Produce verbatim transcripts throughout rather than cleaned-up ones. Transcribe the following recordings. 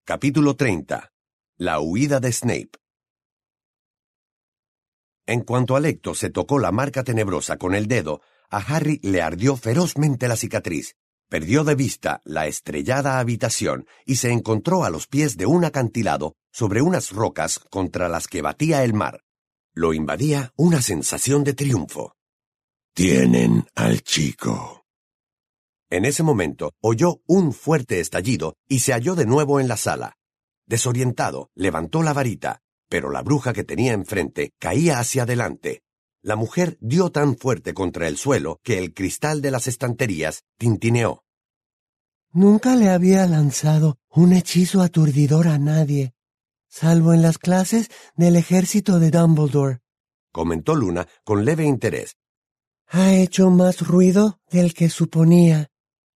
Capítulo treinta. La huida de Snape. En cuanto Alecto se tocó la marca tenebrosa con el dedo, a Harry le ardió ferozmente la cicatriz. Perdió de vista la estrellada habitación y se encontró a los pies de un acantilado sobre unas rocas contra las que batía el mar. Lo invadía una sensación de triunfo. Tienen al chico. En ese momento oyó un fuerte estallido y se halló de nuevo en la sala. Desorientado, levantó la varita, pero la bruja que tenía enfrente caía hacia adelante. La mujer dio tan fuerte contra el suelo que el cristal de las estanterías tintineó. Nunca le había lanzado un hechizo aturdidor a nadie, salvo en las clases del ejército de Dumbledore, comentó Luna con leve interés. Ha hecho más ruido del que suponía.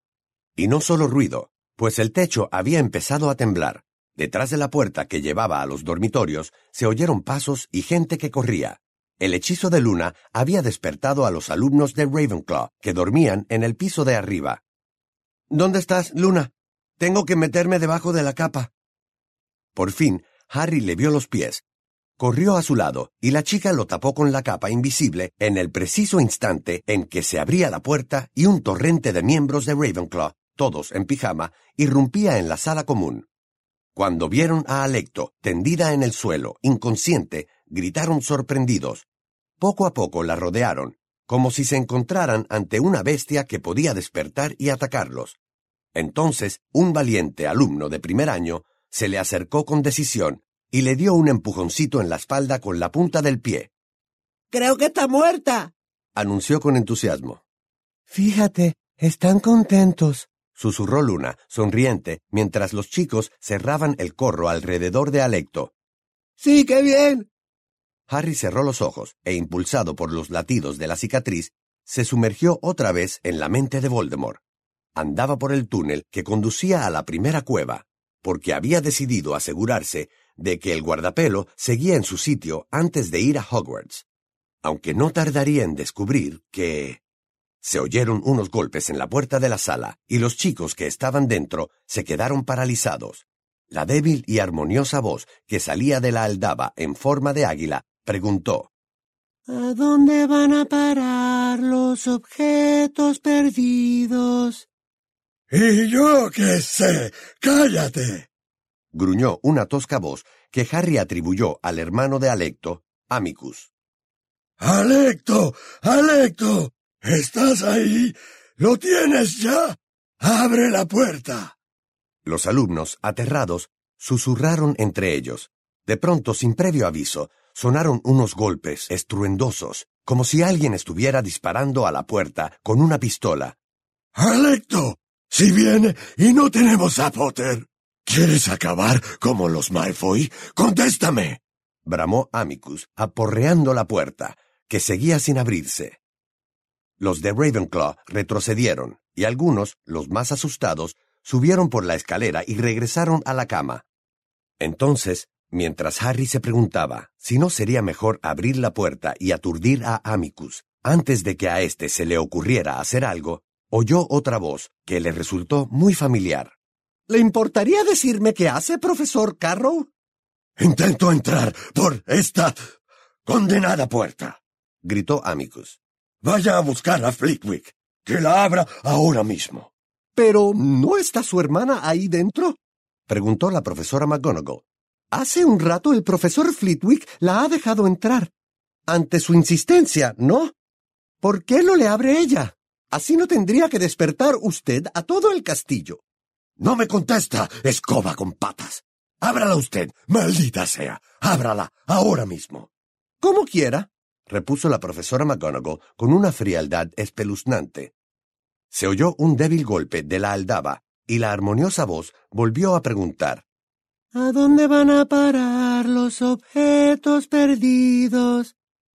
Y no solo ruido, pues el techo había empezado a temblar. Detrás de la puerta que llevaba a los dormitorios se oyeron pasos y gente que corría. El hechizo de Luna había despertado a los alumnos de Ravenclaw, que dormían en el piso de arriba. ¿Dónde estás, Luna? Tengo que meterme debajo de la capa. Por fin, Harry le vio los pies. Corrió a su lado, y la chica lo tapó con la capa invisible en el preciso instante en que se abría la puerta y un torrente de miembros de Ravenclaw, todos en pijama, irrumpía en la sala común. Cuando vieron a Alecto, tendida en el suelo, inconsciente, gritaron sorprendidos. Poco a poco la rodearon, como si se encontraran ante una bestia que podía despertar y atacarlos. Entonces, un valiente alumno de primer año se le acercó con decisión y le dio un empujoncito en la espalda con la punta del pie. «Creo que está muerta», anunció con entusiasmo. «Fíjate, están contentos», susurró Luna, sonriente, mientras los chicos cerraban el corro alrededor de Alecto. «Sí, qué bien». Harry cerró los ojos e, impulsado por los latidos de la cicatriz, se sumergió otra vez en la mente de Voldemort. Andaba por el túnel que conducía a la primera cueva, porque había decidido asegurarse de que el guardapelo seguía en su sitio antes de ir a Hogwarts. Aunque no tardaría en descubrir que... Se oyeron unos golpes en la puerta de la sala, y los chicos que estaban dentro se quedaron paralizados. La débil y armoniosa voz que salía de la aldaba en forma de águila preguntó: ¿A dónde van a parar los objetos perdidos? ¡Y yo qué sé! ¡Cállate! Gruñó una tosca voz que Harry atribuyó al hermano de Alecto, Amicus. ¡Alecto! ¡Alecto! ¿Estás ahí? ¿Lo tienes ya? ¡Abre la puerta! Los alumnos, aterrados, susurraron entre ellos. De pronto, sin previo aviso, sonaron unos golpes estruendosos, como si alguien estuviera disparando a la puerta con una pistola. ¡Alecto! ¡Si viene y no tenemos a Potter! ¿Quieres acabar como los Malfoy? ¡Contéstame! Bramó Amicus, aporreando la puerta, que seguía sin abrirse. Los de Ravenclaw retrocedieron, y algunos, los más asustados, subieron por la escalera y regresaron a la cama. Entonces, mientras Harry se preguntaba si no sería mejor abrir la puerta y aturdir a Amicus antes de que a éste se le ocurriera hacer algo, oyó otra voz que le resultó muy familiar. ¿Le importaría decirme qué hace, profesor Carrow? Intento entrar por esta condenada puerta, gritó Amicus. Vaya a buscar a Flitwick, que la abra ahora mismo. ¿Pero no está su hermana ahí dentro?, preguntó la profesora McGonagall. Hace un rato el profesor Flitwick la ha dejado entrar. Ante su insistencia, ¿no? ¿Por qué no le abre ella? Así no tendría que despertar usted a todo el castillo. No me contesta, escoba con patas. Ábrala usted, maldita sea. Ábrala ahora mismo. Como quiera, repuso la profesora McGonagall con una frialdad espeluznante. Se oyó un débil golpe de la aldaba, y la armoniosa voz volvió a preguntar: ¿A dónde van a parar los objetos perdidos?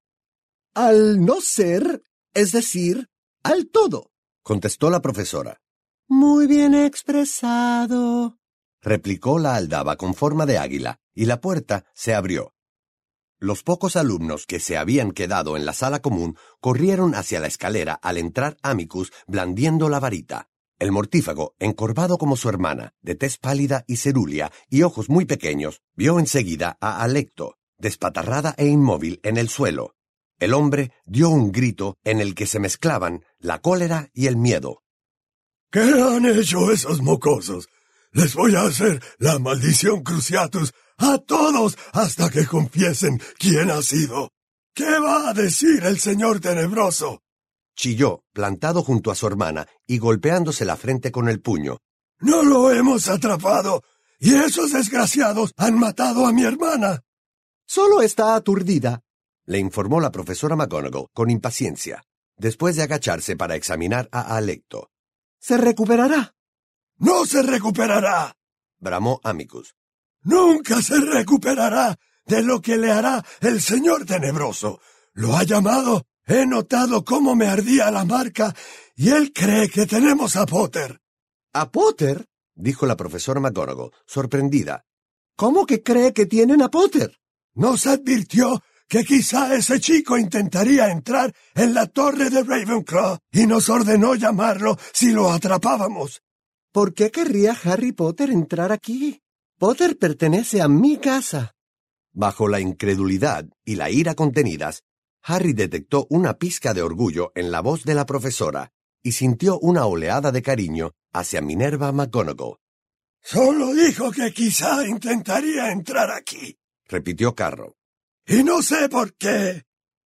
Al no ser, es decir, al todo, contestó la profesora. Muy bien expresado, replicó la aldaba con forma de águila, y la puerta se abrió. Los pocos alumnos que se habían quedado en la sala común corrieron hacia la escalera al entrar Amicus blandiendo la varita. El mortífago, encorvado como su hermana, de tez pálida y cerúlea y ojos muy pequeños, vio enseguida a Alecto, despatarrada e inmóvil en el suelo. El hombre dio un grito en el que se mezclaban la cólera y el miedo. ¿Qué han hecho esos mocosos? Les voy a hacer la maldición Cruciatus a todos hasta que confiesen quién ha sido. ¿Qué va a decir el señor tenebroso? Chilló, plantado junto a su hermana y golpeándose la frente con el puño. ¡No lo hemos atrapado! ¡Y esos desgraciados han matado a mi hermana! Solo está aturdida, le informó la profesora McGonagall con impaciencia, después de agacharse para examinar a Alecto. Se recuperará. ¡No se recuperará!, bramó Amicus. ¡Nunca se recuperará de lo que le hará el señor tenebroso! Lo ha llamado, he notado cómo me ardía la marca, y él cree que tenemos a Potter. ¿A Potter?, dijo la profesora McGonagall, sorprendida. ¿Cómo que cree que tienen a Potter? Nos advirtió que quizá ese chico intentaría entrar en la torre de Ravenclaw y nos ordenó llamarlo si lo atrapábamos. ¿Por qué querría Harry Potter entrar aquí? Potter pertenece a mi casa. Bajo la incredulidad y la ira contenidas, Harry detectó una pizca de orgullo en la voz de la profesora y sintió una oleada de cariño hacia Minerva McGonagall. «Solo dijo que quizá intentaría entrar aquí», repitió Carro. «Y no sé por qué».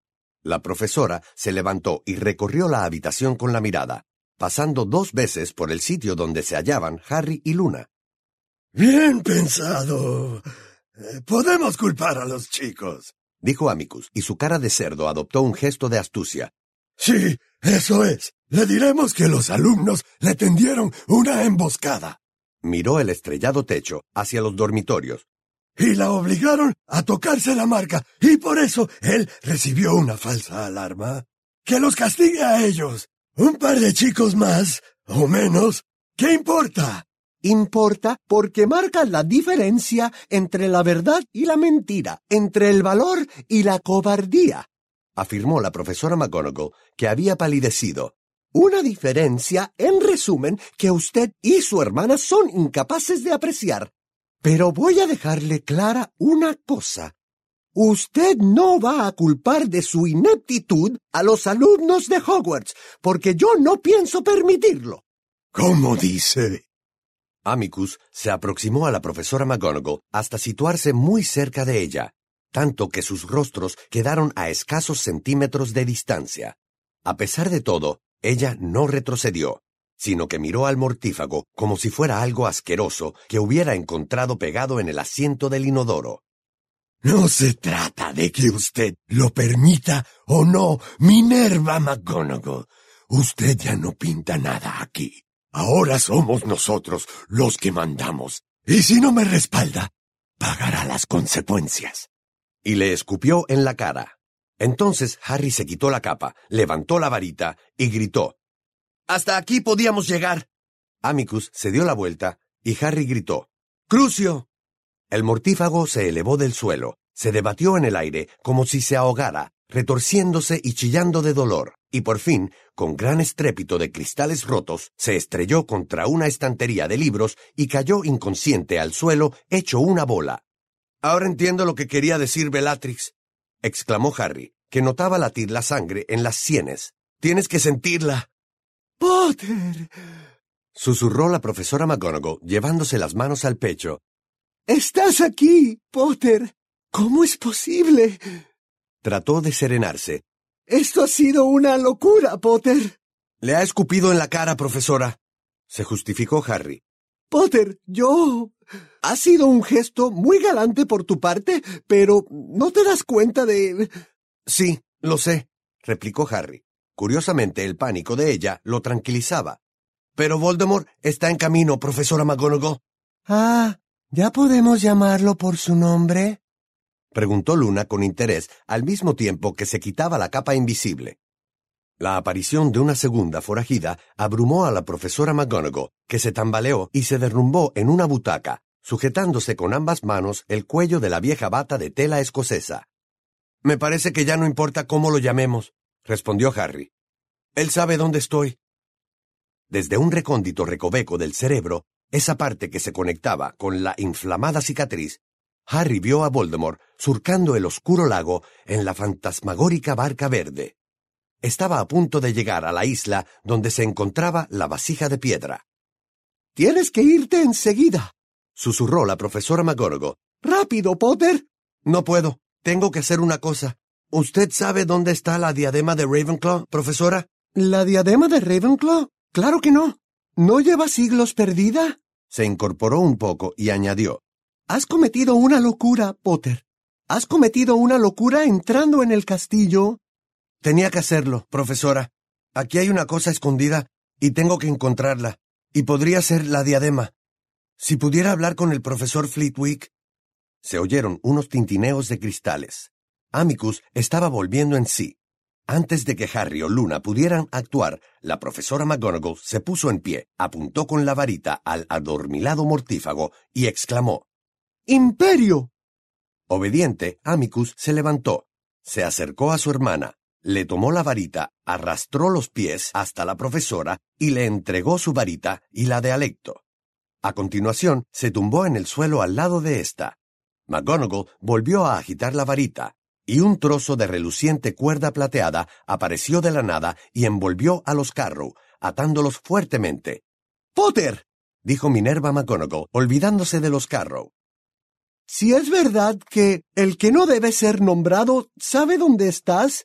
La profesora se levantó y recorrió la habitación con la mirada, pasando dos veces por el sitio donde se hallaban Harry y Luna. «Bien pensado. Podemos culpar a los chicos», dijo Amicus, y su cara de cerdo adoptó un gesto de astucia. «Sí, eso es. Le diremos que los alumnos le tendieron una emboscada». Miró el estrellado techo hacia los dormitorios. «Y la obligaron a tocarse la marca, y por eso él recibió una falsa alarma. Que los castigue a ellos. Un par de chicos más, o menos. ¿Qué importa?» Importa porque marca la diferencia entre la verdad y la mentira, entre el valor y la cobardía, afirmó la profesora McGonagall, que había palidecido. Una diferencia, en resumen, que usted y su hermana son incapaces de apreciar. Pero voy a dejarle clara una cosa. Usted no va a culpar de su ineptitud a los alumnos de Hogwarts, porque yo no pienso permitirlo. ¿Cómo dice? Amicus se aproximó a la profesora McGonagall hasta situarse muy cerca de ella, tanto que sus rostros quedaron a escasos centímetros de distancia. A pesar de todo, ella no retrocedió, sino que miró al mortífago como si fuera algo asqueroso que hubiera encontrado pegado en el asiento del inodoro. «No se trata de que usted lo permita o no, Minerva McGonagall. Usted ya no pinta nada aquí. Ahora somos nosotros los que mandamos. Y si no me respalda, pagará las consecuencias». Y le escupió en la cara. Entonces Harry se quitó la capa, levantó la varita y gritó. «¡Hasta aquí podíamos llegar!» Amicus se dio la vuelta y Harry gritó. «¡Crucio!». El mortífago se elevó del suelo, se debatió en el aire como si se ahogara, retorciéndose y chillando de dolor, y por fin, con gran estrépito de cristales rotos, se estrelló contra una estantería de libros y cayó inconsciente al suelo, hecho una bola. «Ahora entiendo lo que quería decir Bellatrix», exclamó Harry, que notaba latir la sangre en las sienes. «Tienes que sentirla». «Potter», susurró la profesora McGonagall, llevándose las manos al pecho. «Estás aquí, Potter. ¿Cómo es posible?» Trató de serenarse. «Esto ha sido una locura, Potter». «Le ha escupido en la cara, profesora», se justificó Harry. «Potter, yo... Ha sido un gesto muy galante por tu parte, pero ¿no te das cuenta de...?» «Sí, lo sé», replicó Harry. Curiosamente, el pánico de ella lo tranquilizaba. «Pero Voldemort está en camino, profesora McGonagall». «Ah, ¿ya podemos llamarlo por su nombre?», preguntó Luna con interés, al mismo tiempo que se quitaba la capa invisible. La aparición de una segunda forajida abrumó a la profesora McGonagall, que se tambaleó y se derrumbó en una butaca, sujetándose con ambas manos el cuello de la vieja bata de tela escocesa. «Me parece que ya no importa cómo lo llamemos», respondió Harry. «Él sabe dónde estoy». Desde un recóndito recoveco del cerebro, esa parte que se conectaba con la inflamada cicatriz, Harry vio a Voldemort surcando el oscuro lago en la fantasmagórica barca verde. Estaba a punto de llegar a la isla donde se encontraba la vasija de piedra. «Tienes que irte enseguida», susurró la profesora McGonagall. «¡Rápido, Potter!» «No puedo. Tengo que hacer una cosa. ¿Usted sabe dónde está la diadema de Ravenclaw, profesora?» ¿La diadema de Ravenclaw? ¡Claro que no! ¿No lleva siglos perdida? Se incorporó un poco y añadió. Has cometido una locura, Potter. Has cometido una locura entrando en el castillo. Tenía que hacerlo, profesora. Aquí hay una cosa escondida y tengo que encontrarla. Y podría ser la diadema. Si pudiera hablar con el profesor Flitwick. Se oyeron unos tintineos de cristales. Amicus estaba volviendo en sí. Antes de que Harry o Luna pudieran actuar, la profesora McGonagall se puso en pie, apuntó con la varita al adormilado mortífago y exclamó: ¡Imperio! Obediente, Amicus se levantó, se acercó a su hermana, le tomó la varita, arrastró los pies hasta la profesora y le entregó su varita y la de Alecto. A continuación, se tumbó en el suelo al lado de ésta. McGonagall volvió a agitar la varita, y un trozo de reluciente cuerda plateada apareció de la nada y envolvió a los Carrow, atándolos fuertemente. «¡Potter!», dijo Minerva McGonagall, olvidándose de los Carrow. «Si es verdad que el que no debe ser nombrado sabe dónde estás...»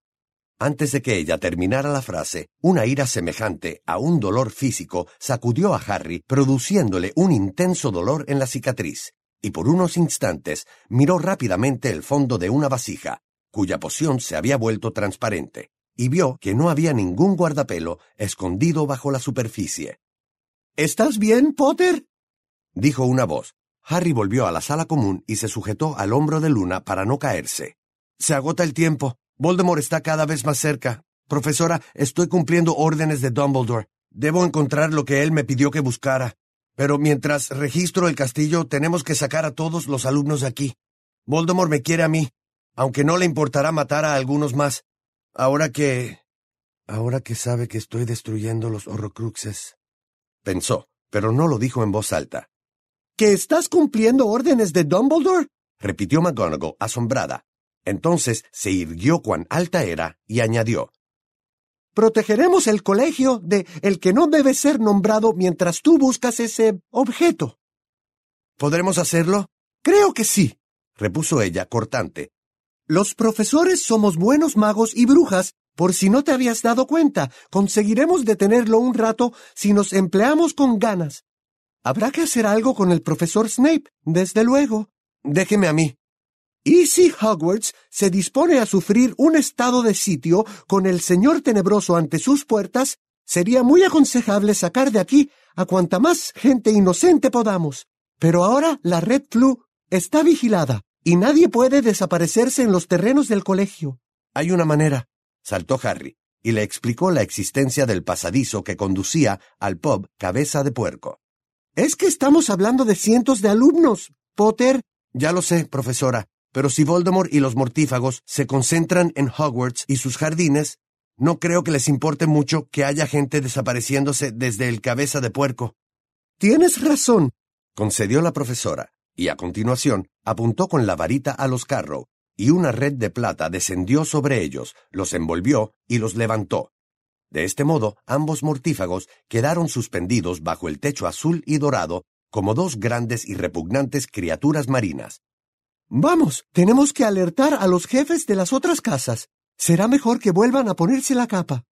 Antes de que ella terminara la frase, una ira semejante a un dolor físico sacudió a Harry, produciéndole un intenso dolor en la cicatriz. Y por unos instantes miró rápidamente el fondo de una vasija, cuya poción se había vuelto transparente, y vio que no había ningún guardapelo escondido bajo la superficie. «¿Estás bien, Potter?», dijo una voz. Harry volvió a la sala común y se sujetó al hombro de Luna para no caerse. «Se agota el tiempo. Voldemort está cada vez más cerca. Profesora, estoy cumpliendo órdenes de Dumbledore. Debo encontrar lo que él me pidió que buscara. Pero mientras registro el castillo, tenemos que sacar a todos los alumnos de aquí. Voldemort me quiere a mí, aunque no le importará matar a algunos más. Ahora que... ahora que sabe que estoy destruyendo los Horrocruxes». Pensó, pero no lo dijo en voz alta. ¿Que estás cumpliendo órdenes de Dumbledore?, repitió McGonagall, asombrada. Entonces se irguió cuán alta era y añadió. «Protegeremos el colegio de el que no debe ser nombrado mientras tú buscas ese objeto». ¿Podremos hacerlo? «Creo que sí», repuso ella, cortante. «Los profesores somos buenos magos y brujas, por si no te habías dado cuenta. Conseguiremos detenerlo un rato si nos empleamos con ganas. Habrá que hacer algo con el profesor Snape, desde luego». «Déjeme a mí». «Y si Hogwarts se dispone a sufrir un estado de sitio con el señor tenebroso ante sus puertas, sería muy aconsejable sacar de aquí a cuanta más gente inocente podamos. Pero ahora la Red Floo está vigilada y nadie puede desaparecerse en los terrenos del colegio». «Hay una manera», saltó Harry, y le explicó la existencia del pasadizo que conducía al pub Cabeza de Puerco. «Es que estamos hablando de cientos de alumnos, Potter». «Ya lo sé, profesora. Pero si Voldemort y los mortífagos se concentran en Hogwarts y sus jardines, no creo que les importe mucho que haya gente desapareciéndose desde el Cabeza de Puerco». «Tienes razón», concedió la profesora, y a continuación apuntó con la varita a los Carrow, y una red de plata descendió sobre ellos, los envolvió y los levantó. De este modo, ambos mortífagos quedaron suspendidos bajo el techo azul y dorado como dos grandes y repugnantes criaturas marinas. «Vamos, tenemos que alertar a los jefes de las otras casas. Será mejor que vuelvan a ponerse la capa».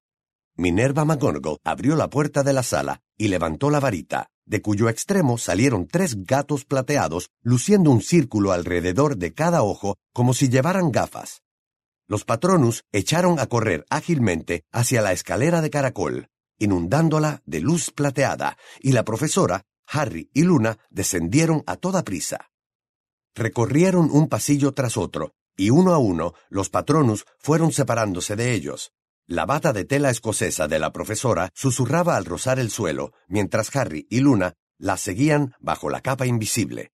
Minerva McGonagall abrió la puerta de la sala y levantó la varita, de cuyo extremo salieron tres gatos plateados, luciendo un círculo alrededor de cada ojo como si llevaran gafas. Los Patronus echaron a correr ágilmente hacia la escalera de caracol, inundándola de luz plateada, y la profesora, Harry y Luna descendieron a toda prisa. Recorrieron un pasillo tras otro, y uno a uno los Patronus fueron separándose de ellos. La bata de tela escocesa de la profesora susurraba al rozar el suelo, mientras Harry y Luna la seguían bajo la capa invisible.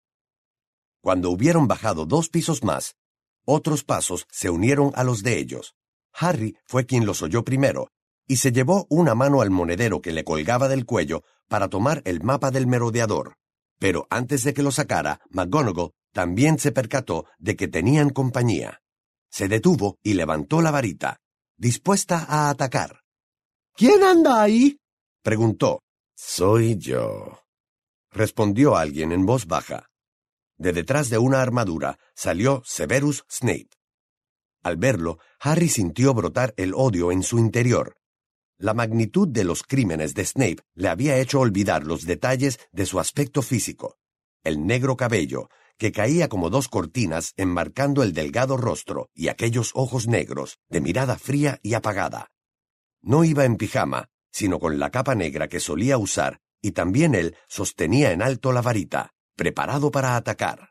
Cuando hubieron bajado dos pisos más, otros pasos se unieron a los de ellos. Harry fue quien los oyó primero, y se llevó una mano al monedero que le colgaba del cuello para tomar el mapa del merodeador. Pero antes de que lo sacara, McGonagall también se percató de que tenían compañía. Se detuvo y levantó la varita, dispuesta a atacar. ¿Quién anda ahí?, preguntó. Soy yo, respondió alguien en voz baja. De detrás de una armadura salió Severus Snape. Al verlo, Harry sintió brotar el odio en su interior. La magnitud de los crímenes de Snape le había hecho olvidar los detalles de su aspecto físico. El negro cabello, que caía como dos cortinas enmarcando el delgado rostro, y aquellos ojos negros, de mirada fría y apagada. No iba en pijama, sino con la capa negra que solía usar, y también él sostenía en alto la varita, preparado para atacar.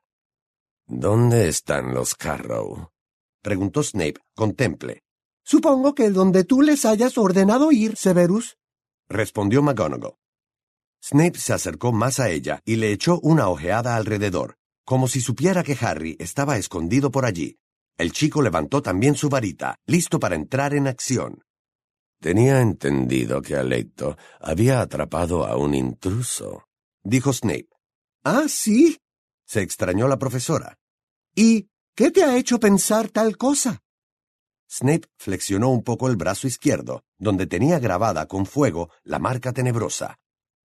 ¿Dónde están los Carrow?, preguntó Snape con temple. Supongo que donde tú les hayas ordenado ir, Severus, respondió McGonagall. Snape se acercó más a ella y le echó una ojeada alrededor, como si supiera que Harry estaba escondido por allí. El chico levantó también su varita, listo para entrar en acción. Tenía entendido que Alecto había atrapado a un intruso, dijo Snape. ¿Ah, sí?, se extrañó la profesora. ¿Y qué te ha hecho pensar tal cosa? Snape flexionó un poco el brazo izquierdo, donde tenía grabada con fuego la marca tenebrosa.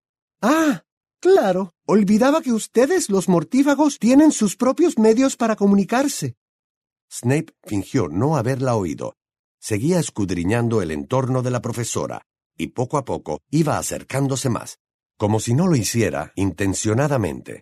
Ah, claro. Olvidaba que ustedes, los mortífagos, tienen sus propios medios para comunicarse. Snape fingió no haberla oído. Seguía escudriñando el entorno de la profesora, y poco a poco iba acercándose más, como si no lo hiciera intencionadamente.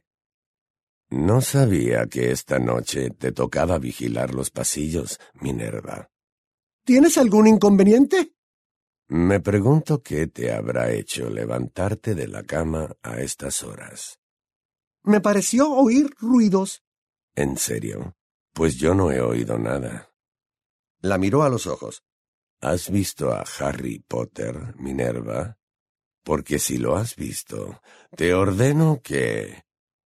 No sabía que esta noche te tocaba vigilar los pasillos, Minerva. ¿Tienes algún inconveniente? Me pregunto qué te habrá hecho levantarte de la cama a estas horas. Me pareció oír ruidos. ¿En serio? Pues yo no he oído nada. La miró a los ojos. ¿Has visto a Harry Potter, Minerva? Porque si lo has visto, te ordeno que...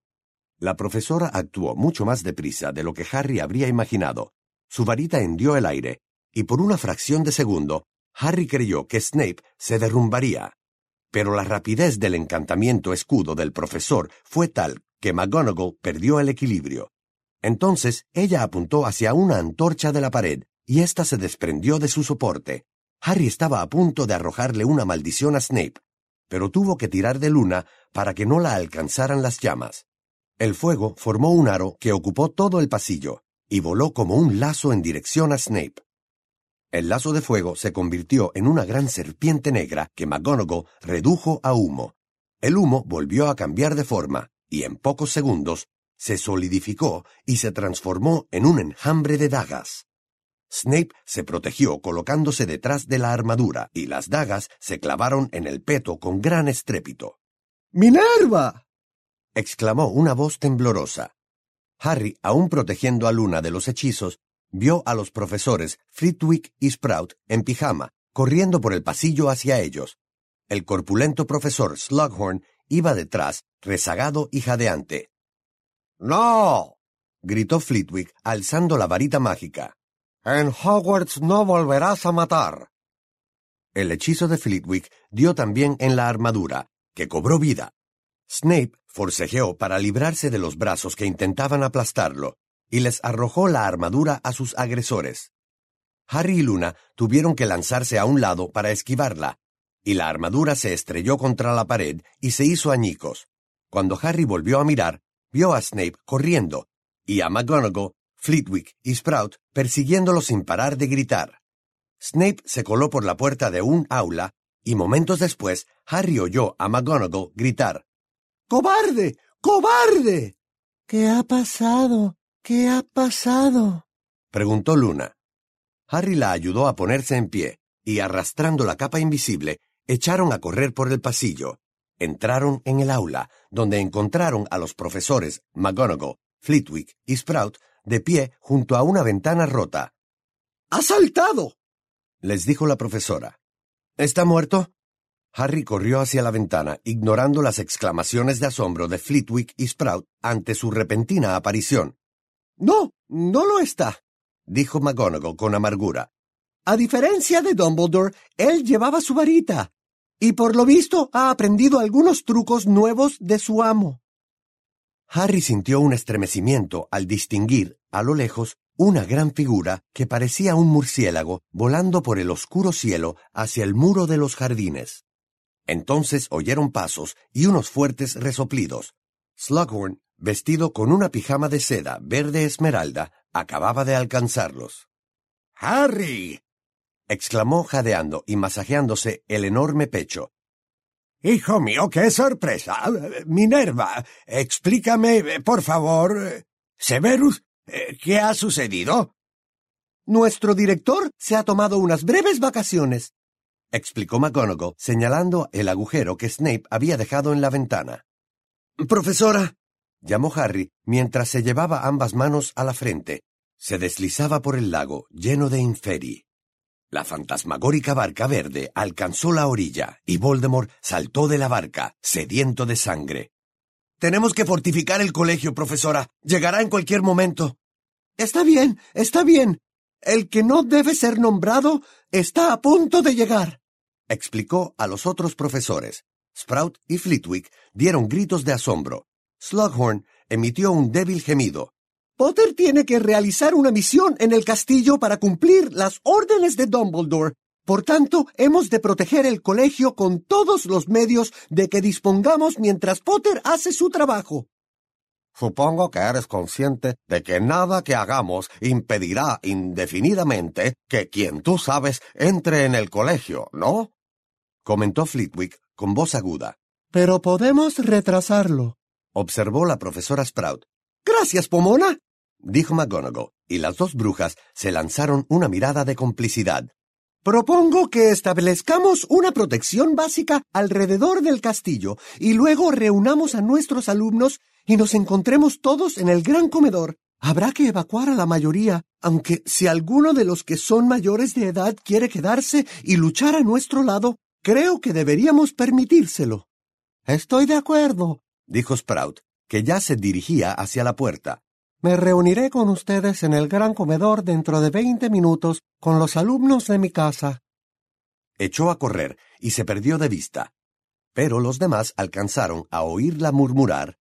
La profesora actuó mucho más deprisa de lo que Harry habría imaginado. Su varita hendió el aire, y por una fracción de segundo, Harry creyó que Snape se derrumbaría. Pero la rapidez del encantamiento escudo del profesor fue tal que McGonagall perdió el equilibrio. Entonces ella apuntó hacia una antorcha de la pared, y ésta se desprendió de su soporte. Harry estaba a punto de arrojarle una maldición a Snape, pero tuvo que tirar de Luna para que no la alcanzaran las llamas. El fuego formó un aro que ocupó todo el pasillo, y voló como un lazo en dirección a Snape. El lazo de fuego se convirtió en una gran serpiente negra que McGonagall redujo a humo. El humo volvió a cambiar de forma, y en pocos segundos se solidificó y se transformó en un enjambre de dagas. Snape se protegió colocándose detrás de la armadura, y las dagas se clavaron en el peto con gran estrépito. ¡Minerva!, exclamó una voz temblorosa. Harry, aún protegiendo a Luna de los hechizos, vio a los profesores Flitwick y Sprout en pijama, corriendo por el pasillo hacia ellos. El corpulento profesor Slughorn iba detrás, rezagado y jadeante. ¡No!, gritó Flitwick, alzando la varita mágica. En Hogwarts no volverás a matar. El hechizo de Flitwick dio también en la armadura, que cobró vida. Snape forcejeó para librarse de los brazos que intentaban aplastarlo, y les arrojó la armadura a sus agresores. Harry y Luna tuvieron que lanzarse a un lado para esquivarla, y la armadura se estrelló contra la pared y se hizo añicos. Cuando Harry volvió a mirar, vio a Snape corriendo, y a McGonagall, Flitwick y Sprout persiguiéndolo sin parar de gritar. Snape se coló por la puerta de un aula, y momentos después Harry oyó a McGonagall gritar. ¡Cobarde! ¡Cobarde! ¿Qué ha pasado? ¿Qué ha pasado?, preguntó Luna. Harry la ayudó a ponerse en pie, y arrastrando la capa invisible, echaron a correr por el pasillo. Entraron en el aula, donde encontraron a los profesores McGonagall, Flitwick y Sprout de pie junto a una ventana rota. ¡Ha saltado!, les dijo la profesora. ¿Está muerto? Harry corrió hacia la ventana, ignorando las exclamaciones de asombro de Flitwick y Sprout ante su repentina aparición. No, no lo está, dijo McGonagall con amargura. A diferencia de Dumbledore, él llevaba su varita, y por lo visto ha aprendido algunos trucos nuevos de su amo. Harry sintió un estremecimiento al distinguir, a lo lejos, una gran figura que parecía un murciélago volando por el oscuro cielo hacia el muro de los jardines. Entonces oyeron pasos y unos fuertes resoplidos. Slughorn, vestido con una pijama de seda verde esmeralda, acababa de alcanzarlos. ¡Harry!, exclamó jadeando y masajeándose el enorme pecho. ¡Hijo mío, qué sorpresa! Minerva, explícame, por favor. Severus, ¿qué ha sucedido? Nuestro director se ha tomado unas breves vacaciones, explicó McGonagall, señalando el agujero que Snape había dejado en la ventana. Profesora, llamó Harry mientras se llevaba ambas manos a la frente. Se deslizaba por el lago lleno de inferi. La fantasmagórica barca verde alcanzó la orilla y Voldemort saltó de la barca, sediento de sangre. Tenemos que fortificar el colegio, profesora. Llegará en cualquier momento. Está bien, está bien. El que no debe ser nombrado está a punto de llegar, explicó a los otros profesores. Sprout y Flitwick dieron gritos de asombro. Slughorn emitió un débil gemido. Potter tiene que realizar una misión en el castillo para cumplir las órdenes de Dumbledore. Por tanto, hemos de proteger el colegio con todos los medios de que dispongamos mientras Potter hace su trabajo. Supongo que eres consciente de que nada que hagamos impedirá indefinidamente que quien tú sabes entre en el colegio, ¿no? Comentó Flitwick con voz aguda. Pero podemos retrasarlo, observó la profesora Sprout. Gracias, Pomona, dijo McGonagall, y las dos brujas se lanzaron una mirada de complicidad. Propongo que establezcamos una protección básica alrededor del castillo y luego reunamos a nuestros alumnos y nos encontremos todos en el gran comedor. Habrá que evacuar a la mayoría, aunque si alguno de los que son mayores de edad quiere quedarse y luchar a nuestro lado, creo que deberíamos permitírselo. Estoy de acuerdo, dijo Sprout, que ya se dirigía hacia la puerta. Me reuniré con ustedes en el gran comedor dentro de veinte minutos con los alumnos de mi casa. Echó a correr y se perdió de vista, pero los demás alcanzaron a oírla murmurar.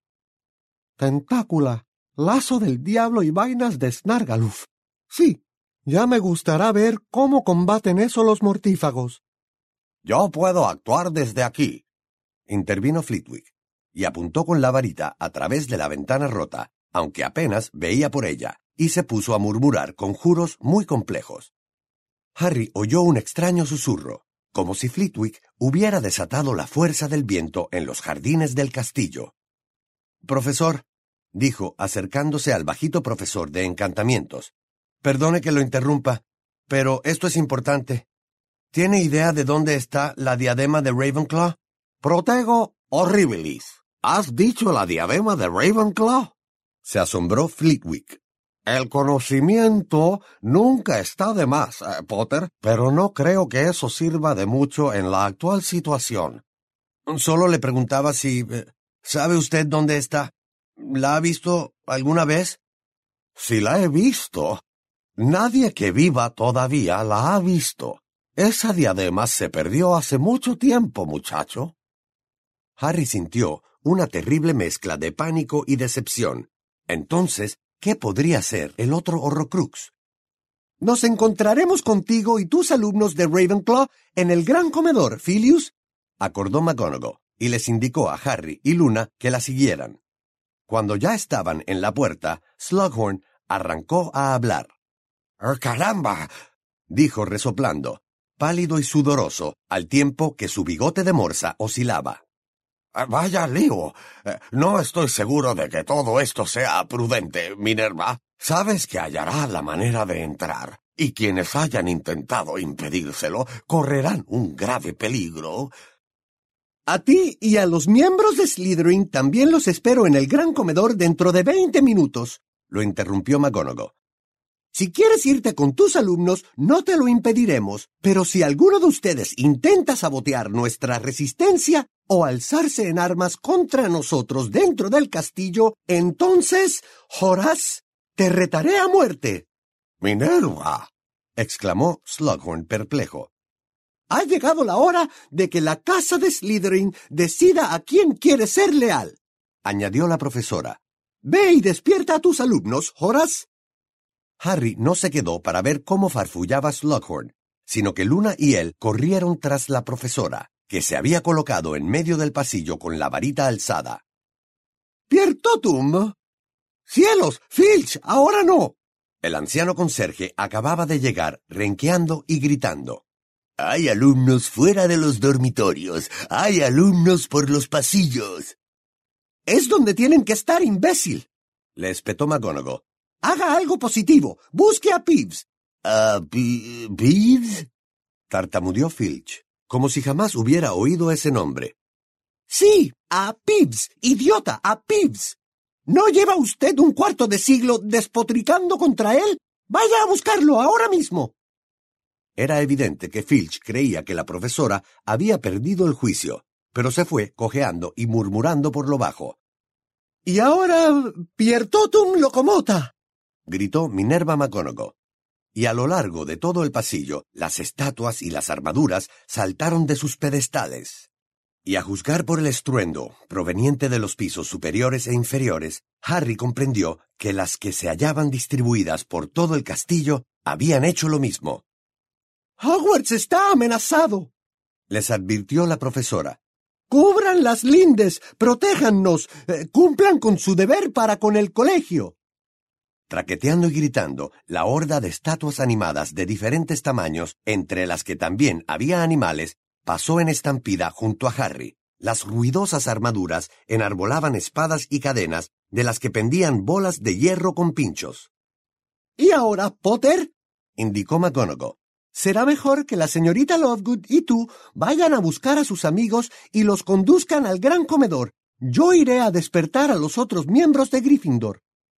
Tentácula, lazo del diablo y vainas de Snargaluf. Sí, ya me gustará ver cómo combaten eso los mortífagos. Yo puedo actuar desde aquí, intervino Flitwick, y apuntó con la varita a través de la ventana rota, aunque apenas veía por ella, y se puso a murmurar conjuros muy complejos. Harry oyó un extraño susurro, como si Flitwick hubiera desatado la fuerza del viento en los jardines del castillo. «Profesor», dijo, acercándose al bajito profesor de encantamientos, «perdone que lo interrumpa, pero esto es importante. ¿Tiene idea de dónde está la diadema de Ravenclaw?» «Protego horribilis. ¿Has dicho la diadema de Ravenclaw?», se asombró Flitwick. «El conocimiento nunca está de más, eh, Potter, pero no creo que eso sirva de mucho en la actual situación». «Solo le preguntaba si... ¿sabe usted dónde está? ¿La ha visto alguna vez?» «Si la he visto. Nadie que viva todavía la ha visto. Esa diadema se perdió hace mucho tiempo, muchacho». Harry sintió una terrible mezcla de pánico y decepción. Entonces, ¿qué podría ser el otro Horrocrux? «Nos encontraremos contigo y tus alumnos de Ravenclaw en el gran comedor, Filius», acordó McGonagall, y les indicó a Harry y Luna que la siguieran. Cuando ya estaban en la puerta, Slughorn arrancó a hablar. «Oh, ¡caramba!», dijo resoplando, pálido y sudoroso, al tiempo que su bigote de morsa oscilaba. «Vaya lío. No estoy seguro de que todo esto sea prudente, Minerva. Sabes que hallará la manera de entrar, y quienes hayan intentado impedírselo correrán un grave peligro». «A ti y a los miembros de Slytherin también los espero en el gran comedor dentro de veinte minutos», lo interrumpió McGonagall. «Si quieres irte con tus alumnos, no te lo impediremos, pero si alguno de ustedes intenta sabotear nuestra resistencia o alzarse en armas contra nosotros dentro del castillo, entonces, Horace, te retaré a muerte». «Minerva», exclamó Slughorn perplejo. Ha llegado la hora de que la casa de Slytherin decida a quién quiere ser leal, añadió la profesora. Ve y despierta a tus alumnos, Horace. Harry no se quedó para ver cómo farfullaba Slughorn, sino que Luna y él corrieron tras la profesora, que se había colocado en medio del pasillo con la varita alzada. ¡Pierre Totum! ¡Cielos! ¡Filch! ¡Ahora no! El anciano conserje acababa de llegar, renqueando y gritando. Hay alumnos fuera de los dormitorios. Hay alumnos por los pasillos. Es donde tienen que estar, imbécil, le espetó McGonagall. Haga algo positivo. Busque a Peeves. ¿A Peeves? Tartamudeó Filch, como si jamás hubiera oído ese nombre. Sí, a Peeves, idiota, a Peeves. ¿No lleva usted un cuarto de siglo despotricando contra él? Vaya a buscarlo ahora mismo. Era evidente que Filch creía que la profesora había perdido el juicio, pero se fue cojeando y murmurando por lo bajo. «Y ahora, Pierre Totum locomota», gritó Minerva McGonagall. Y a lo largo de todo el pasillo, las estatuas y las armaduras saltaron de sus pedestales. Y a juzgar por el estruendo, proveniente de los pisos superiores e inferiores, Harry comprendió que las que se hallaban distribuidas por todo el castillo habían hecho lo mismo. «Hogwarts está amenazado», les advirtió la profesora. «Cubran las lindes, protéjannos, eh, cumplan con su deber para con el colegio». Traqueteando y gritando, la horda de estatuas animadas de diferentes tamaños, entre las que también había animales, pasó en estampida junto a Harry. Las ruidosas armaduras enarbolaban espadas y cadenas, de las que pendían bolas de hierro con pinchos. «¿Y ahora, Potter?», indicó McGonagall. «Será mejor que la señorita Lovegood y tú vayan a buscar a sus amigos y los conduzcan al gran comedor. Yo iré a despertar a los otros miembros de Gryffindor».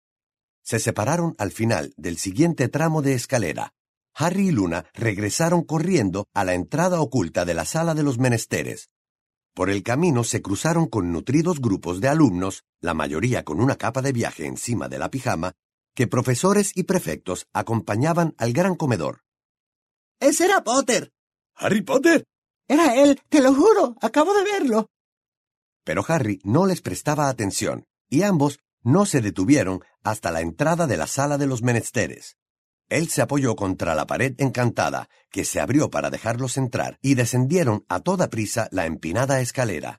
Se separaron al final del siguiente tramo de escalera. Harry y Luna regresaron corriendo a la entrada oculta de la sala de los menesteres. Por el camino se cruzaron con nutridos grupos de alumnos, la mayoría con una capa de viaje encima de la pijama, que profesores y prefectos acompañaban al gran comedor. «¡Ese era Potter!» «¿Harry Potter?» «Era él, te lo juro, acabo de verlo». Pero Harry no les prestaba atención, y ambos no se detuvieron hasta la entrada de la sala de los menesteres. Él se apoyó contra la pared encantada, que se abrió para dejarlos entrar, y descendieron a toda prisa la empinada escalera.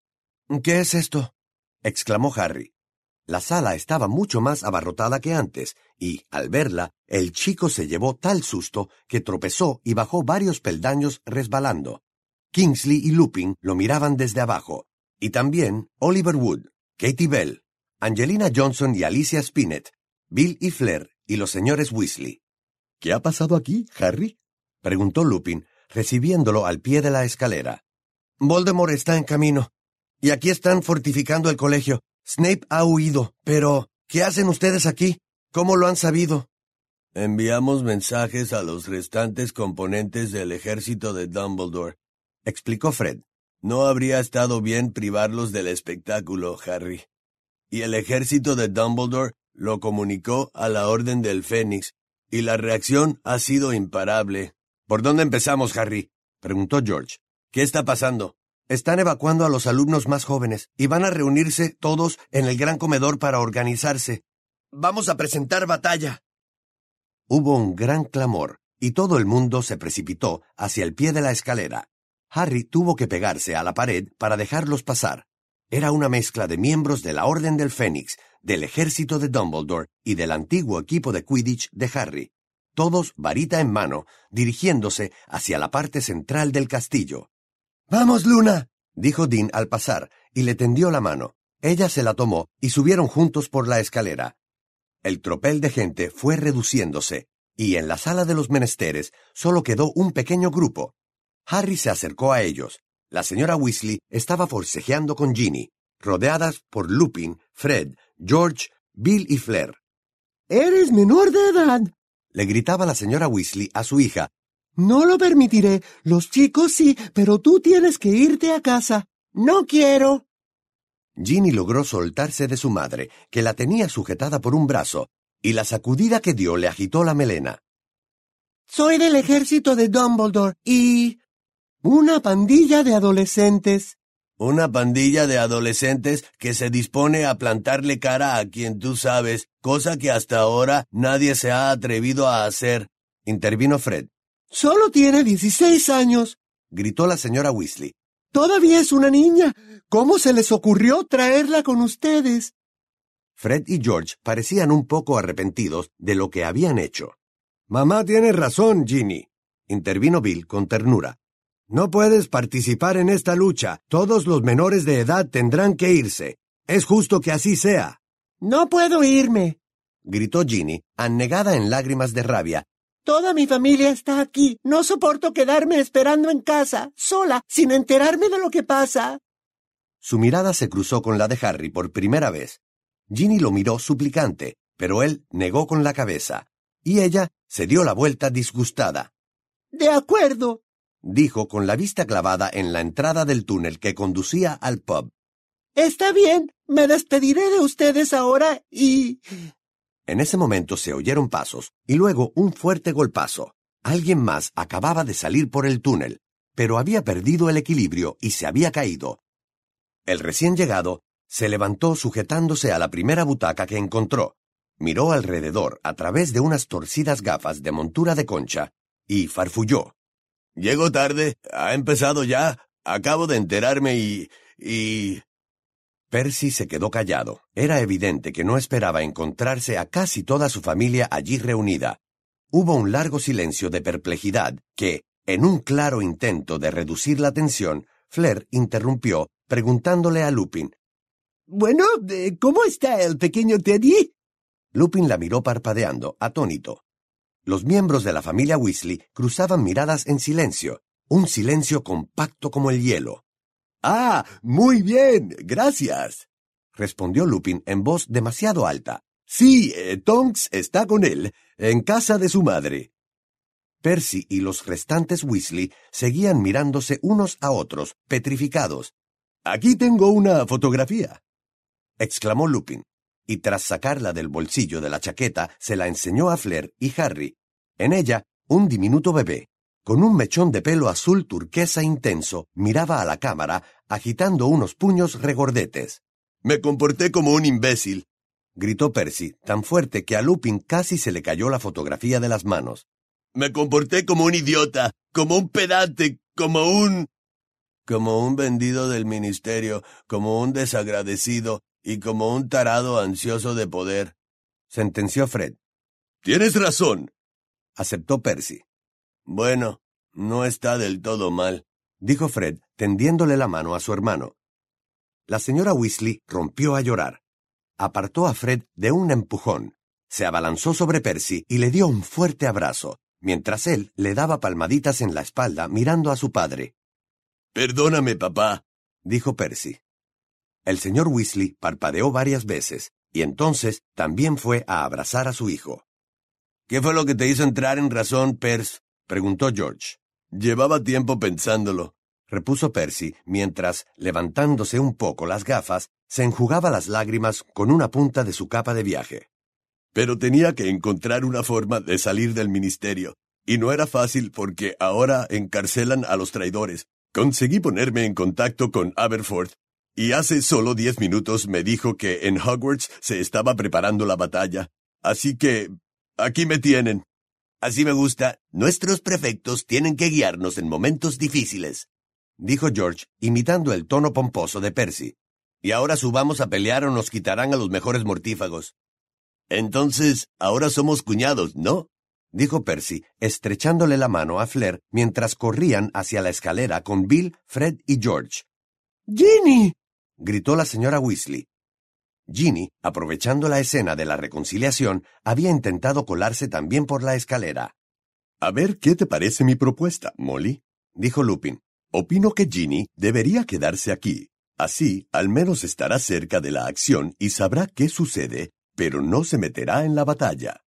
«¿Qué es esto?», exclamó Harry. La sala estaba mucho más abarrotada que antes, y, al verla, el chico se llevó tal susto que tropezó y bajó varios peldaños resbalando. Kingsley y Lupin lo miraban desde abajo, y también Oliver Wood, Katie Bell, Angelina Johnson y Alicia Spinnet, Bill y Fleur y los señores Weasley. «¿Qué ha pasado aquí, Harry?», preguntó Lupin, recibiéndolo al pie de la escalera. «Voldemort está en camino, y aquí están fortificando el colegio. Snape ha huido, pero ¿qué hacen ustedes aquí? ¿Cómo lo han sabido?» «Enviamos mensajes a los restantes componentes del ejército de Dumbledore», explicó Fred. «No habría estado bien privarlos del espectáculo, Harry. Y el ejército de Dumbledore lo comunicó a la Orden del Fénix, y la reacción ha sido imparable». «¿Por dónde empezamos, Harry?», preguntó George. «¿Qué está pasando?» «Están evacuando a los alumnos más jóvenes, y van a reunirse todos en el gran comedor para organizarse. Vamos a presentar batalla». Hubo un gran clamor, y todo el mundo se precipitó hacia el pie de la escalera. Harry tuvo que pegarse a la pared para dejarlos pasar. Era una mezcla de miembros de la Orden del Fénix, del ejército de Dumbledore y del antiguo equipo de Quidditch de Harry, todos varita en mano, dirigiéndose hacia la parte central del castillo. «¡Vamos, Luna!», dijo Dean al pasar, y le tendió la mano. Ella se la tomó, y subieron juntos por la escalera. El tropel de gente fue reduciéndose, y en la sala de los menesteres solo quedó un pequeño grupo. Harry se acercó a ellos. La señora Weasley estaba forcejeando con Ginny, rodeadas por Lupin, Fred, George, Bill y Fleur. «¡Eres menor de edad!», le gritaba la señora Weasley a su hija. «No lo permitiré. Los chicos sí, pero tú tienes que irte a casa». «No quiero». Ginny logró soltarse de su madre, que la tenía sujetada por un brazo, y la sacudida que dio le agitó la melena. Soy del ejército de Dumbledore y... una pandilla de adolescentes. Una pandilla de adolescentes que se dispone a plantarle cara a quien tú sabes, cosa que hasta ahora nadie se ha atrevido a hacer, intervino Fred. Solo tiene dieciséis años, gritó la señora Weasley. Todavía es una niña. ¿Cómo se les ocurrió traerla con ustedes? Fred y George parecían un poco arrepentidos de lo que habían hecho. Mamá tiene razón, Ginny, intervino Bill con ternura. No puedes participar en esta lucha. Todos los menores de edad tendrán que irse. Es justo que así sea. No puedo irme, gritó Ginny, anegada en lágrimas de rabia. Toda mi familia está aquí. No soporto quedarme esperando en casa, sola, sin enterarme de lo que pasa. Su mirada se cruzó con la de Harry por primera vez. Ginny lo miró suplicante, pero él negó con la cabeza, y ella se dio la vuelta disgustada. De acuerdo, dijo con la vista clavada en la entrada del túnel que conducía al pub. Está bien, me despediré de ustedes ahora y... En ese momento se oyeron pasos, y luego un fuerte golpazo. Alguien más acababa de salir por el túnel, pero había perdido el equilibrio y se había caído. El recién llegado se levantó sujetándose a la primera butaca que encontró, miró alrededor a través de unas torcidas gafas de montura de concha y farfulló. Llego tarde, ha empezado ya, acabo de enterarme y... y... Percy se quedó callado. Era evidente que no esperaba encontrarse a casi toda su familia allí reunida. Hubo un largo silencio de perplejidad que, en un claro intento de reducir la tensión, Fleur interrumpió, preguntándole a Lupin. Bueno, ¿cómo está el pequeño Teddy? Lupin la miró parpadeando, atónito. Los miembros de la familia Weasley cruzaban miradas en silencio, un silencio compacto como el hielo. «Ah, muy bien, gracias», respondió Lupin en voz demasiado alta. «Sí, eh, Tonks está con él, en casa de su madre». Percy y los restantes Weasley seguían mirándose unos a otros, petrificados. «Aquí tengo una fotografía», exclamó Lupin, y tras sacarla del bolsillo de la chaqueta se la enseñó a Fleur y Harry. En ella, un diminuto bebé, con un mechón de pelo azul turquesa intenso, miraba a la cámara, agitando unos puños regordetes. «Me comporté como un imbécil», gritó Percy, tan fuerte que a Lupin casi se le cayó la fotografía de las manos. «Me comporté como un idiota, como un pedante, como un... como un vendido del ministerio, como un desagradecido y como un tarado ansioso de poder», sentenció Fred. «Tienes razón», aceptó Percy. «Bueno, no está del todo mal», dijo Fred, tendiéndole la mano a su hermano. La señora Weasley rompió a llorar. Apartó a Fred de un empujón, se abalanzó sobre Percy y le dio un fuerte abrazo, mientras él le daba palmaditas en la espalda mirando a su padre. «Perdóname, papá», dijo Percy. El señor Weasley parpadeó varias veces, y entonces también fue a abrazar a su hijo. «¿Qué fue lo que te hizo entrar en razón, Percy?», preguntó George. «Llevaba tiempo pensándolo», repuso Percy, mientras, levantándose un poco las gafas, se enjugaba las lágrimas con una punta de su capa de viaje. «Pero tenía que encontrar una forma de salir del ministerio, y no era fácil porque ahora encarcelan a los traidores. Conseguí ponerme en contacto con Aberforth, y hace solo diez minutos me dijo que en Hogwarts se estaba preparando la batalla. Así que... aquí me tienen». «Así me gusta. Nuestros prefectos tienen que guiarnos en momentos difíciles», dijo George, imitando el tono pomposo de Percy. «Y ahora subamos a pelear o nos quitarán a los mejores mortífagos». «Entonces, ahora somos cuñados, ¿no?», dijo Percy, estrechándole la mano a Fleur mientras corrían hacia la escalera con Bill, Fred y George. ¡Ginny!, gritó la señora Weasley. Ginny, aprovechando la escena de la reconciliación, había intentado colarse también por la escalera. «A ver qué te parece mi propuesta, Molly», dijo Lupin. «Opino que Ginny debería quedarse aquí. Así, al menos estará cerca de la acción y sabrá qué sucede, pero no se meterá en la batalla».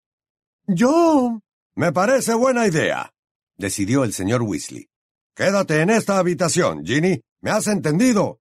Yo... «Me parece buena idea», decidió el señor Weasley. «Quédate en esta habitación, Ginny. ¿Me has entendido?»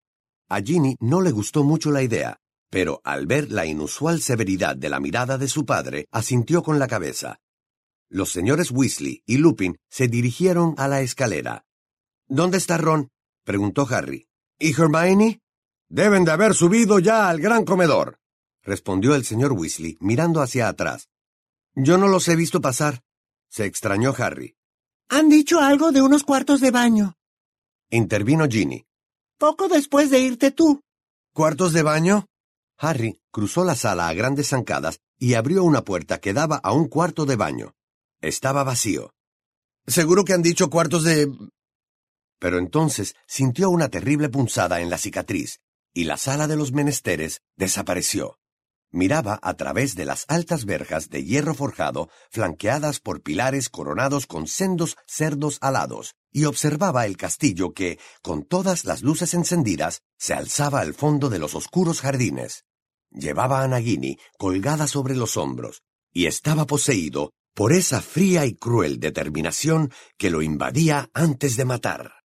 A Ginny no le gustó mucho la idea, pero al ver la inusual severidad de la mirada de su padre, asintió con la cabeza. Los señores Weasley y Lupin se dirigieron a la escalera. ¿Dónde está Ron?, preguntó Harry. ¿Y Hermione? Deben de haber subido ya al gran comedor, respondió el señor Weasley mirando hacia atrás. Yo no los he visto pasar, se extrañó Harry. Han dicho algo de unos cuartos de baño, intervino Ginny. Poco después de irte tú. ¿Cuartos de baño? Harry cruzó la sala a grandes zancadas y abrió una puerta que daba a un cuarto de baño. Estaba vacío. ¿Seguro que han dicho cuartos de...? Pero entonces sintió una terrible punzada en la cicatriz, y la sala de los menesteres desapareció. Miraba a través de las altas verjas de hierro forjado, flanqueadas por pilares coronados con sendos cerdos alados, y observaba el castillo que, con todas las luces encendidas, se alzaba al fondo de los oscuros jardines. Llevaba a Nagini colgada sobre los hombros, y estaba poseído por esa fría y cruel determinación que lo invadía antes de matar.